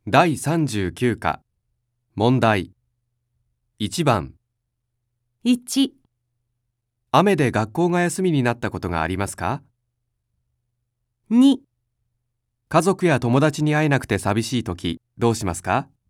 第39課問題1番 1、 雨で学校が休みになったことがありますか？ 2、 家族や友達に会えなくて寂しいときどうしますか？